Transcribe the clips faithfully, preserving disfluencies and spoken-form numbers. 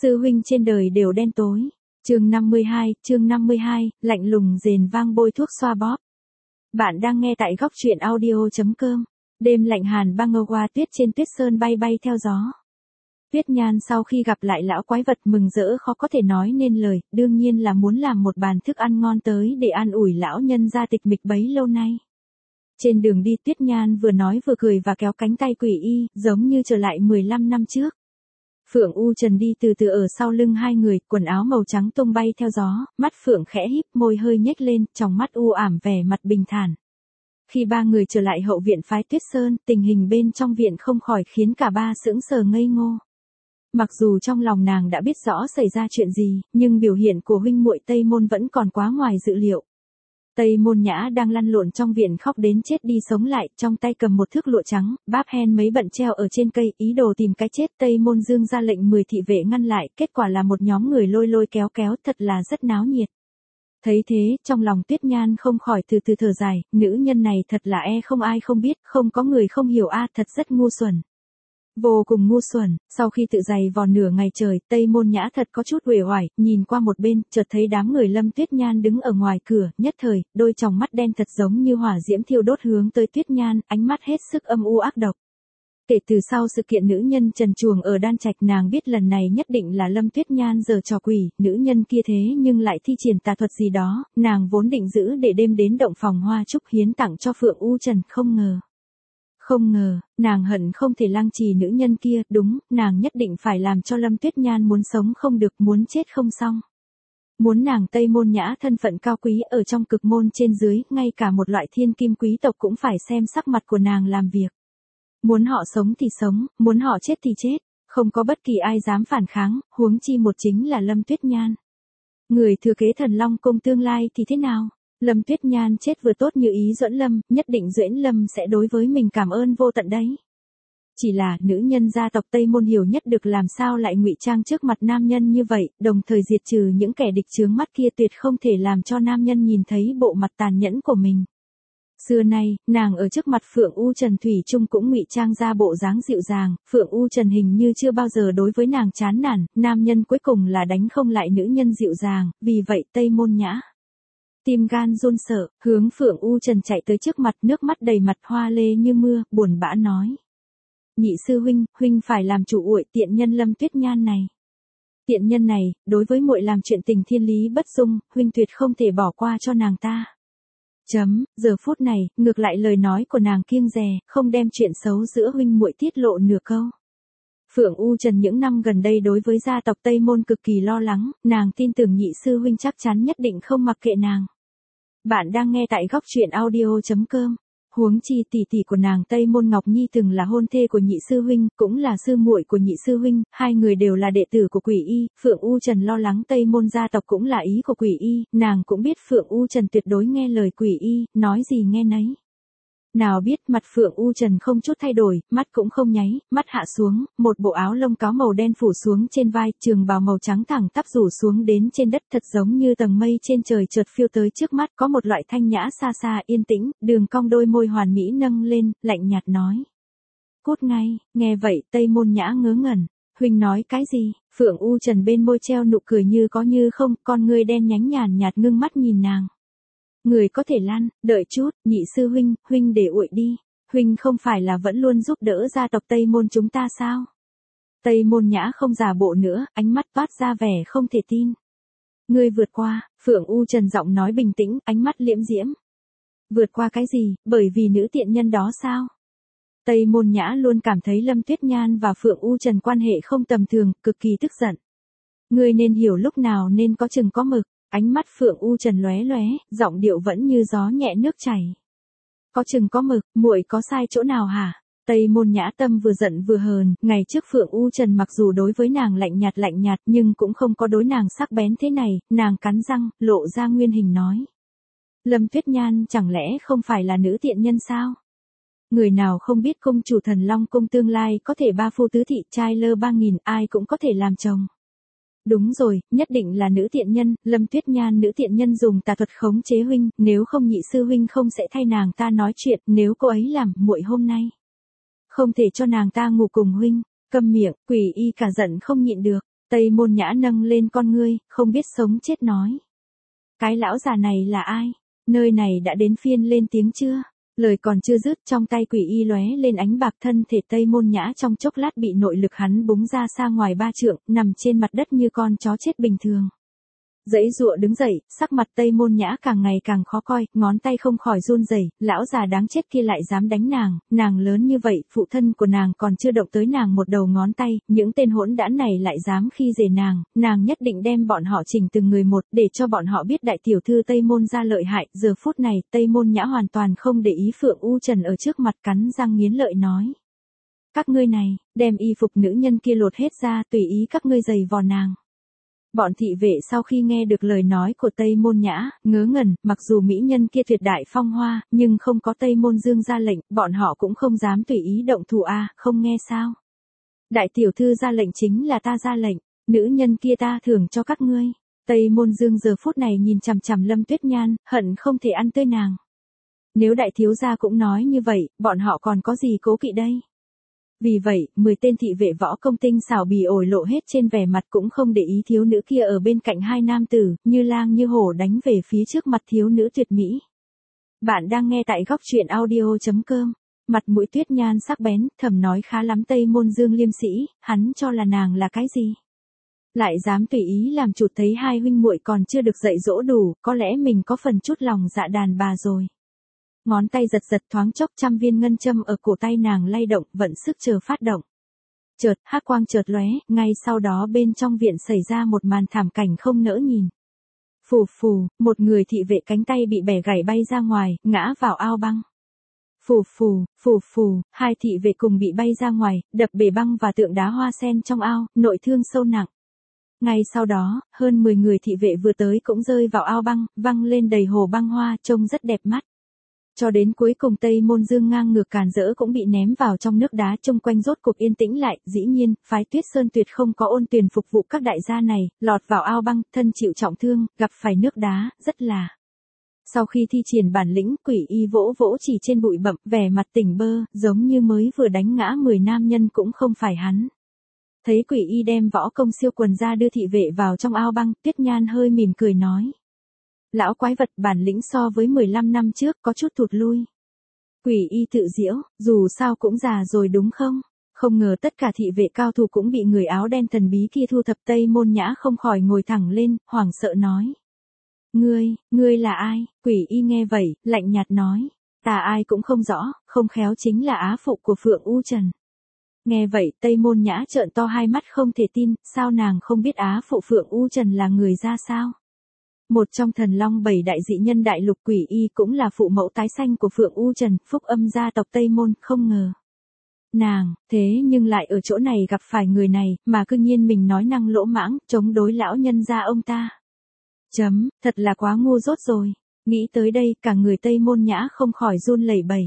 Sư huynh trên đời đều đen tối. Chương năm mươi hai, chương năm mươi hai, lạnh lùng rền vang bôi thuốc xoa bóp. Bạn đang nghe tại góc truyện audio chấm com. Đêm lạnh hàn băng ngâu qua tuyết trên tuyết sơn bay bay theo gió. Tuyết Nhan sau khi gặp lại lão quái vật mừng rỡ khó có thể nói nên lời, đương nhiên là muốn làm một bàn thức ăn ngon tới để an ủi lão nhân gia tịch mịch bấy lâu nay. Trên đường đi Tuyết Nhan vừa nói vừa cười và kéo cánh tay Quỷ Y, giống như trở lại mười lăm năm trước. Phượng U Trần đi từ từ ở sau lưng hai người, quần áo màu trắng tung bay theo gió, mắt Phượng khẽ híp, môi hơi nhếch lên, trong mắt u ảm vẻ mặt bình thản. Khi ba người trở lại hậu viện phái Tuyết Sơn, tình hình bên trong viện không khỏi khiến cả ba sững sờ ngây ngô. Mặc dù trong lòng nàng đã biết rõ xảy ra chuyện gì, nhưng biểu hiện của huynh muội Tây Môn vẫn còn quá ngoài dự liệu. Tây Môn Nhã đang lăn lộn trong viện khóc đến chết đi sống lại, trong tay cầm một thước lụa trắng, báp hen mấy bận treo ở trên cây, ý đồ tìm cái chết. Tây Môn Dương ra lệnh mười thị vệ ngăn lại, kết quả là một nhóm người lôi lôi kéo kéo, thật là rất náo nhiệt. Thấy thế, trong lòng Tuyết Nhan không khỏi từ từ thở dài, nữ nhân này thật là e không ai không biết, không có người không hiểu a, thật rất ngu xuẩn. Vô cùng ngu xuẩn. Sau khi tự giày vò nửa ngày trời, Tây Môn Nhã thật có chút uể oải, nhìn qua một bên, chợt thấy đám người Lâm Tuyết Nhan đứng ở ngoài cửa, nhất thời, đôi tròng mắt đen thật giống như hỏa diễm thiêu đốt hướng tới Tuyết Nhan, ánh mắt hết sức âm u ác độc. Kể từ sau sự kiện nữ nhân trần truồng ở Đan Trạch, nàng biết lần này nhất định là Lâm Tuyết Nhan giở trò quỷ, nữ nhân kia thế nhưng lại thi triển tà thuật gì đó, nàng vốn định giữ để đêm đến động phòng hoa trúc hiến tặng cho Phượng U Trần, không ngờ. Không ngờ, nàng hận không thể lăng trì nữ nhân kia, đúng, nàng nhất định phải làm cho Lâm Tuyết Nhan muốn sống không được, muốn chết không xong. Muốn nàng Tây Môn Nhã thân phận cao quý ở trong cực môn trên dưới, ngay cả một loại thiên kim quý tộc cũng phải xem sắc mặt của nàng làm việc. Muốn họ sống thì sống, muốn họ chết thì chết, không có bất kỳ ai dám phản kháng, huống chi một chính là Lâm Tuyết Nhan. Người thừa kế Thần Long Cung tương lai thì thế nào? Lâm Tuyết Nhan chết vừa tốt như ý Duẫn Lâm, nhất định Duẫn Lâm sẽ đối với mình cảm ơn vô tận đấy. Chỉ là nữ nhân gia tộc Tây Môn hiểu nhất được làm sao lại ngụy trang trước mặt nam nhân như vậy, đồng thời diệt trừ những kẻ địch chướng mắt kia, tuyệt không thể làm cho nam nhân nhìn thấy bộ mặt tàn nhẫn của mình. Xưa nay, nàng ở trước mặt Phượng U Trần thủy chung cũng ngụy trang ra bộ dáng dịu dàng, Phượng U Trần hình như chưa bao giờ đối với nàng chán nản, nam nhân cuối cùng là đánh không lại nữ nhân dịu dàng, vì vậy Tây Môn Nhã tim gan run sợ, hướng Phượng U Trần chạy tới trước mặt, nước mắt đầy mặt hoa lê như mưa, buồn bã nói. Nhị sư huynh, huynh phải làm chủ uội tiện nhân Lâm Tuyết Nhan này. Tiện nhân này, đối với muội làm chuyện tình thiên lý bất dung, huynh tuyệt không thể bỏ qua cho nàng ta. Chấm, giờ phút này, ngược lại lời nói của nàng kiêng dè, không đem chuyện xấu giữa huynh muội tiết lộ nửa câu. Phượng U Trần những năm gần đây đối với gia tộc Tây Môn cực kỳ lo lắng, nàng tin tưởng nhị sư huynh chắc chắn nhất định không mặc kệ nàng. Bạn đang nghe tại góc truyện audio chấm com. Huống chi tỷ tỷ của nàng Tây Môn Ngọc Nhi từng là hôn thê của nhị sư huynh, cũng là sư muội của nhị sư huynh, hai người đều là đệ tử của Quỷ Y, Phượng U Trần lo lắng Tây Môn gia tộc cũng là ý của Quỷ Y, nàng cũng biết Phượng U Trần tuyệt đối nghe lời Quỷ Y, nói gì nghe nấy. Nào biết mặt Phượng U Trần không chút thay đổi, mắt cũng không nháy, mắt hạ xuống, một bộ áo lông cáo màu đen phủ xuống trên vai, trường bào màu trắng thẳng tắp rủ xuống đến trên đất, thật giống như tầng mây trên trời chợt phiêu tới trước mắt, có một loại thanh nhã xa xa yên tĩnh, đường cong đôi môi hoàn mỹ nâng lên, lạnh nhạt nói. Cút ngay, nghe vậy Tây Môn Nhã ngớ ngẩn, huynh nói cái gì? Phượng U Trần bên môi treo nụ cười như có như không, con ngươi đen nhánh nhàn nhạt ngưng mắt nhìn nàng. Người có thể lăn, đợi chút, nhị sư huynh, huynh để uội đi, huynh không phải là vẫn luôn giúp đỡ gia tộc Tây Môn chúng ta sao? Tây Môn Nhã không giả bộ nữa, ánh mắt toát ra vẻ không thể tin. Ngươi vượt qua, Phượng U Trần giọng nói bình tĩnh, ánh mắt liễm diễm. Vượt qua cái gì, bởi vì nữ tiện nhân đó sao? Tây Môn Nhã luôn cảm thấy Lâm Tuyết Nhan và Phượng U Trần quan hệ không tầm thường, cực kỳ tức giận. Ngươi nên hiểu lúc nào nên có chừng có mực. Ánh mắt Phượng U Trần lóe lóe, giọng điệu vẫn như gió nhẹ nước chảy. Có chừng có mực, muội có sai chỗ nào hả? Tây Môn Nhã tâm vừa giận vừa hờn, ngày trước Phượng U Trần mặc dù đối với nàng lạnh nhạt lạnh nhạt nhưng cũng không có đối nàng sắc bén thế này, nàng cắn răng, lộ ra nguyên hình nói. Lâm Tuyết Nhan chẳng lẽ không phải là nữ tiện nhân sao? Người nào không biết cung chủ Thần Long Cung tương lai có thể ba phu tứ thị trai lơ ba nghìn, ai cũng có thể làm chồng. Đúng rồi, nhất định là nữ tiện nhân, Lâm Tuyết Nhan nữ tiện nhân dùng tà thuật khống chế huynh, nếu không nhị sư huynh không sẽ thay nàng ta nói chuyện, nếu cô ấy làm, muội hôm nay không thể cho nàng ta ngủ cùng huynh. Câm miệng, Quỷ Y cả giận không nhịn được, Tây Môn Nhã nâng lên con ngươi, không biết sống chết nói. Cái lão già này là ai? Nơi này đã đến phiên lên tiếng chưa? Lời còn chưa dứt, trong tay quỷ y lóe lên ánh bạc, thân thể Tây Môn Nhã trong chốc lát bị nội lực hắn búng ra xa ngoài ba trượng, nằm trên mặt đất như con chó chết bình thường. Dãy dụa đứng dậy, sắc mặt Tây Môn Nhã càng ngày càng khó coi, ngón tay không khỏi run rẩy, lão già đáng chết kia lại dám đánh nàng, nàng lớn như vậy, phụ thân của nàng còn chưa động tới nàng một đầu ngón tay, những tên hỗn đản này lại dám khi dễ nàng, nàng nhất định đem bọn họ chỉnh từng người một, để cho bọn họ biết đại tiểu thư Tây Môn gia lợi hại. Giờ phút này, Tây Môn Nhã hoàn toàn không để ý Phượng U Trần ở trước mặt, cắn răng nghiến lợi nói. Các ngươi này, đem y phục nữ nhân kia lột hết ra, tùy ý các ngươi giày vò nàng. Bọn thị vệ sau khi nghe được lời nói của Tây Môn Nhã, ngớ ngẩn, mặc dù mỹ nhân kia tuyệt đại phong hoa, nhưng không có Tây Môn Dương ra lệnh, bọn họ cũng không dám tùy ý động thủ a, không nghe sao? Đại tiểu thư ra lệnh chính là ta ra lệnh, nữ nhân kia ta thưởng cho các ngươi. Tây Môn Dương giờ phút này nhìn chằm chằm Lâm Tuyết Nhan, hận không thể ăn tươi nàng. Nếu đại thiếu gia cũng nói như vậy, bọn họ còn có gì cố kỵ đây? Vì vậy, mười tên thị vệ võ công tinh xảo bì ổi lộ hết trên vẻ mặt, cũng không để ý thiếu nữ kia ở bên cạnh hai nam tử, như lang như hổ đánh về phía trước mặt thiếu nữ tuyệt mỹ. Bạn đang nghe tại góc truyện audio chấm com. Mặt mũi Tuyết Nhan sắc bén, thầm nói khá lắm Tây Môn Dương liêm sĩ, hắn cho là nàng là cái gì? Lại dám tùy ý làm chuột, thấy hai huynh muội còn chưa được dạy dỗ đủ, có lẽ mình có phần chút lòng dạ đàn bà rồi. Ngón tay giật giật, thoáng chốc trăm viên ngân châm ở cổ tay nàng lay động, vận sức chờ phát động. Chợt, hắc quang chợt lóe, ngay sau đó bên trong viện xảy ra một màn thảm cảnh không nỡ nhìn. Phù phù, một người thị vệ cánh tay bị bẻ gãy bay ra ngoài, ngã vào ao băng. Phù phù, phù phù, hai thị vệ cùng bị bay ra ngoài, đập bể băng và tượng đá hoa sen trong ao, nội thương sâu nặng. Ngay sau đó, hơn mười người thị vệ vừa tới cũng rơi vào ao băng, văng lên đầy hồ băng hoa, trông rất đẹp mắt. Cho đến cuối cùng Tây Môn Dương ngang ngược càn rỡ cũng bị ném vào trong nước đá, chung quanh rốt cuộc yên tĩnh lại. Dĩ nhiên, phái Tuyết Sơn tuyệt không có ôn tuyền phục vụ các đại gia này, lọt vào ao băng, thân chịu trọng thương, gặp phải nước đá, rất là. Sau khi thi triển bản lĩnh, quỷ y vỗ vỗ chỉ trên bụi bặm, vẻ mặt tỉnh bơ, giống như mới vừa đánh ngã mười nam nhân cũng không phải hắn. Thấy quỷ y đem võ công siêu quần ra đưa thị vệ vào trong ao băng, Tuyết Nhan hơi mỉm cười nói. Lão quái vật, bản lĩnh so với mười lăm năm trước có chút thụt lui. Quỷ y tự giễu, dù sao cũng già rồi đúng không? Không ngờ tất cả thị vệ cao thủ cũng bị người áo đen thần bí kia thu thập. Tây Môn Nhã không khỏi ngồi thẳng lên, hoảng sợ nói. Ngươi, ngươi là ai? Quỷ y nghe vậy, lạnh nhạt nói. Ta ai cũng không rõ, không khéo chính là á phụ của Phượng U Trần. Nghe vậy, Tây Môn Nhã trợn to hai mắt không thể tin, sao nàng không biết á phụ Phượng U Trần là người ra sao? Một trong thần long bảy đại dị nhân đại lục, quỷ y cũng là phụ mẫu tái sanh của Phượng U Trần, phúc âm gia tộc Tây Môn, không ngờ. Nàng, thế nhưng lại ở chỗ này gặp phải người này, mà cư nhiên mình nói năng lỗ mãng, chống đối lão nhân gia ông ta. Chấm, thật là quá ngu dốt rồi. Nghĩ tới đây, cả người Tây Môn Nhã không khỏi run lẩy bẩy.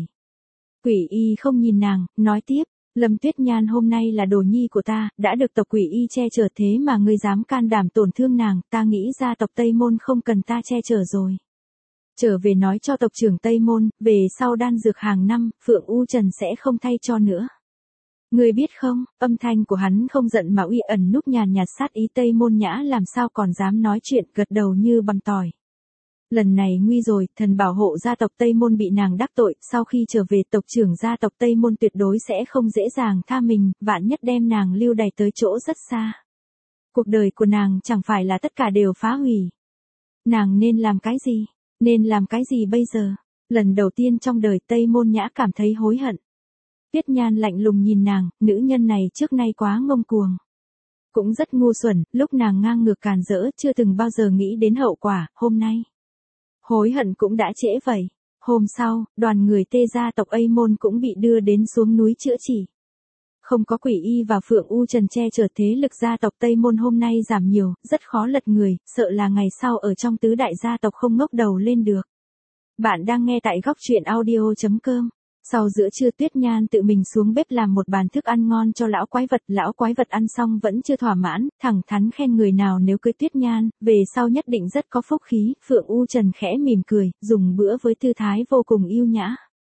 Quỷ y không nhìn nàng, nói tiếp. Lâm Tuyết Nhan hôm nay là đồ nhi của ta, đã được tộc quỷ y che chở, thế mà ngươi dám can đảm tổn thương nàng, ta nghĩ gia tộc Tây Môn không cần ta che chở rồi. Trở về nói cho tộc trưởng Tây Môn, về sau đan dược hàng năm, Phượng U Trần sẽ không thay cho nữa. Ngươi biết không, âm thanh của hắn không giận mà uy ẩn núp nhàn nhạt sát ý. Tây Môn Nhã làm sao còn dám nói chuyện, gật đầu như băm tỏi. Lần này nguy rồi, thần bảo hộ gia tộc Tây Môn bị nàng đắc tội, sau khi trở về tộc trưởng gia tộc Tây Môn tuyệt đối sẽ không dễ dàng tha mình, vạn nhất đem nàng lưu đày tới chỗ rất xa. Cuộc đời của nàng chẳng phải là tất cả đều phá hủy. Nàng nên làm cái gì? Nên làm cái gì bây giờ? Lần đầu tiên trong đời Tây Môn Nhã cảm thấy hối hận. Tuyết Nhan lạnh lùng nhìn nàng, nữ nhân này trước nay quá ngông cuồng. Cũng rất ngu xuẩn, lúc nàng ngang ngược càn rỡ chưa từng bao giờ nghĩ đến hậu quả, hôm nay. Hối hận cũng đã trễ vậy. Hôm sau, đoàn người Tê gia tộc A Môn cũng bị đưa đến xuống núi chữa trị. Không có quỷ y và Phượng U Trần che chở, thế lực gia tộc Tây Môn hôm nay giảm nhiều, rất khó lật người, sợ là ngày sau ở trong tứ đại gia tộc không ngóc đầu lên được. Bạn đang nghe tại góc truyện audio chấm com. Sau giữa trưa Tuyết Nhan tự mình xuống bếp làm một bàn thức ăn ngon cho lão quái vật. Lão quái vật ăn xong vẫn chưa thỏa mãn, thẳng thắn khen người nào nếu cưới Tuyết Nhan, về sau nhất định rất có phúc khí. Phượng U Trần khẽ mỉm cười, dùng bữa với tư thái vô cùng yêu nhã.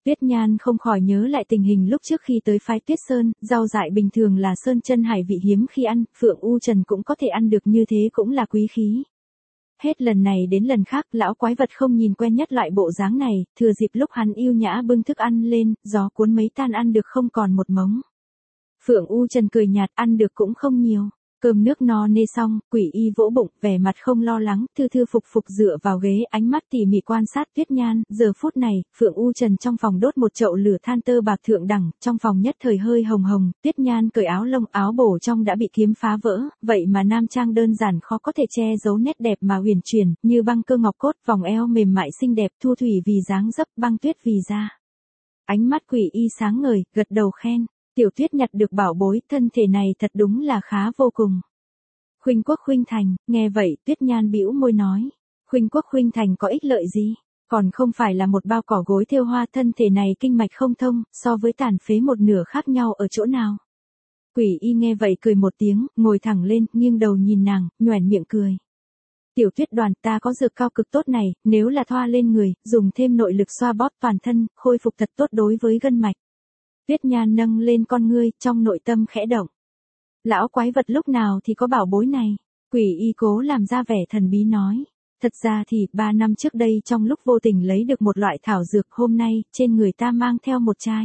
Tuyết Nhan không khỏi nhớ lại tình hình lúc trước khi tới phái Tuyết Sơn, rau dại bình thường là sơn chân hải vị hiếm khi ăn, Phượng U Trần cũng có thể ăn được như thế cũng là quý khí. Hết lần này đến lần khác, lão quái vật không nhìn quen nhất loại bộ dáng này, thừa dịp lúc hắn yêu nhã bưng thức ăn lên, gió cuốn mấy tan ăn được không còn một mống. Phượng U Trần cười nhạt, ăn được cũng không nhiều. Cơm nước no nê xong, Quỷ Y vỗ bụng, vẻ mặt không lo lắng, thư thư phục phục dựa vào ghế, ánh mắt tỉ mỉ quan sát Tuyết Nhan. Giờ phút này, Phượng U Trần trong phòng đốt một chậu lửa than tơ bạc thượng đẳng, trong phòng nhất thời hơi hồng hồng, Tuyết Nhan cởi áo lông, áo bổ trong đã bị kiếm phá vỡ, vậy mà nam trang đơn giản khó có thể che giấu nét đẹp mà huyền chuyển, như băng cơ ngọc cốt, vòng eo mềm mại xinh đẹp, thu thủy vì dáng dấp, băng tuyết vì da. Ánh mắt Quỷ Y sáng ngời, gật đầu khen. Tiểu Tuyết nhặt được bảo bối, thân thể này thật đúng là khá vô cùng. Khuynh Quốc khuynh thành, nghe vậy, Tuyết Nhan bĩu môi nói. Khuynh Quốc khuynh thành có ích lợi gì? Còn không phải là một bao cỏ gối thêu hoa, thân thể này kinh mạch không thông, so với tàn phế một nửa khác nhau ở chỗ nào? Quỷ Y nghe vậy cười một tiếng, ngồi thẳng lên, nghiêng đầu nhìn nàng, nhoẻn miệng cười. Tiểu Tuyết Đoàn, ta có dược cao cực tốt này, nếu là thoa lên người, dùng thêm nội lực xoa bóp toàn thân, khôi phục thật tốt đối với gân mạch. Tuyết Nhan nâng lên con ngươi, trong nội tâm khẽ động. Lão quái vật lúc nào thì có bảo bối này? Quỷ Y cố làm ra vẻ thần bí nói. Thật ra thì, ba năm trước đây trong lúc vô tình lấy được một loại thảo dược, hôm nay, trên người ta mang theo một chai.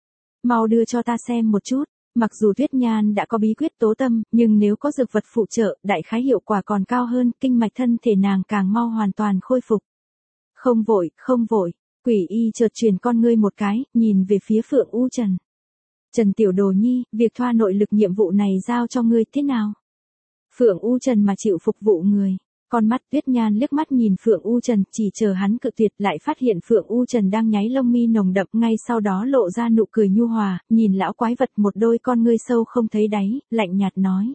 Mau đưa cho ta xem một chút. Mặc dù Tuyết Nhan đã có bí quyết tố tâm, nhưng nếu có dược vật phụ trợ, đại khái hiệu quả còn cao hơn, kinh mạch thân thể nàng càng mau hoàn toàn khôi phục. Không vội, không vội. Quỷ Y chợt chuyển con ngươi một cái, nhìn về phía Phượng U Trần. Trần Tiểu Đồ Nhi, việc thoa nội lực nhiệm vụ này giao cho ngươi thế nào? Phượng U Trần mà chịu phục vụ người. Con mắt Tuyết Nhan liếc mắt nhìn Phượng U Trần, chỉ chờ hắn cự tuyệt, lại phát hiện Phượng U Trần đang nháy lông mi nồng đậm, ngay sau đó lộ ra nụ cười nhu hòa, nhìn lão quái vật một đôi con ngươi sâu không thấy đáy, lạnh nhạt nói.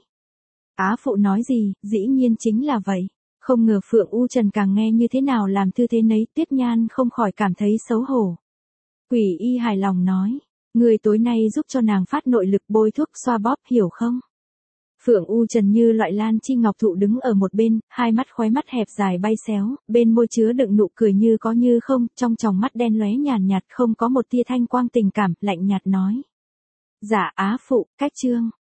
Á phụ nói gì, dĩ nhiên chính là vậy. Không ngờ Phượng U Trần càng nghe như thế nào làm thư thế nấy, Tuyết Nhan không khỏi cảm thấy xấu hổ. Quỷ Y hài lòng nói, người tối nay giúp cho nàng phát nội lực, bôi thuốc xoa bóp, hiểu không? Phượng U Trần như loại lan chi ngọc thụ đứng ở một bên, hai mắt khóe mắt hẹp dài bay xéo, bên môi chứa đựng nụ cười như có như không, trong tròng mắt đen lóe nhàn nhạt, không có một tia thanh quang tình cảm, lạnh nhạt nói. Dạ Á phụ, cách chương.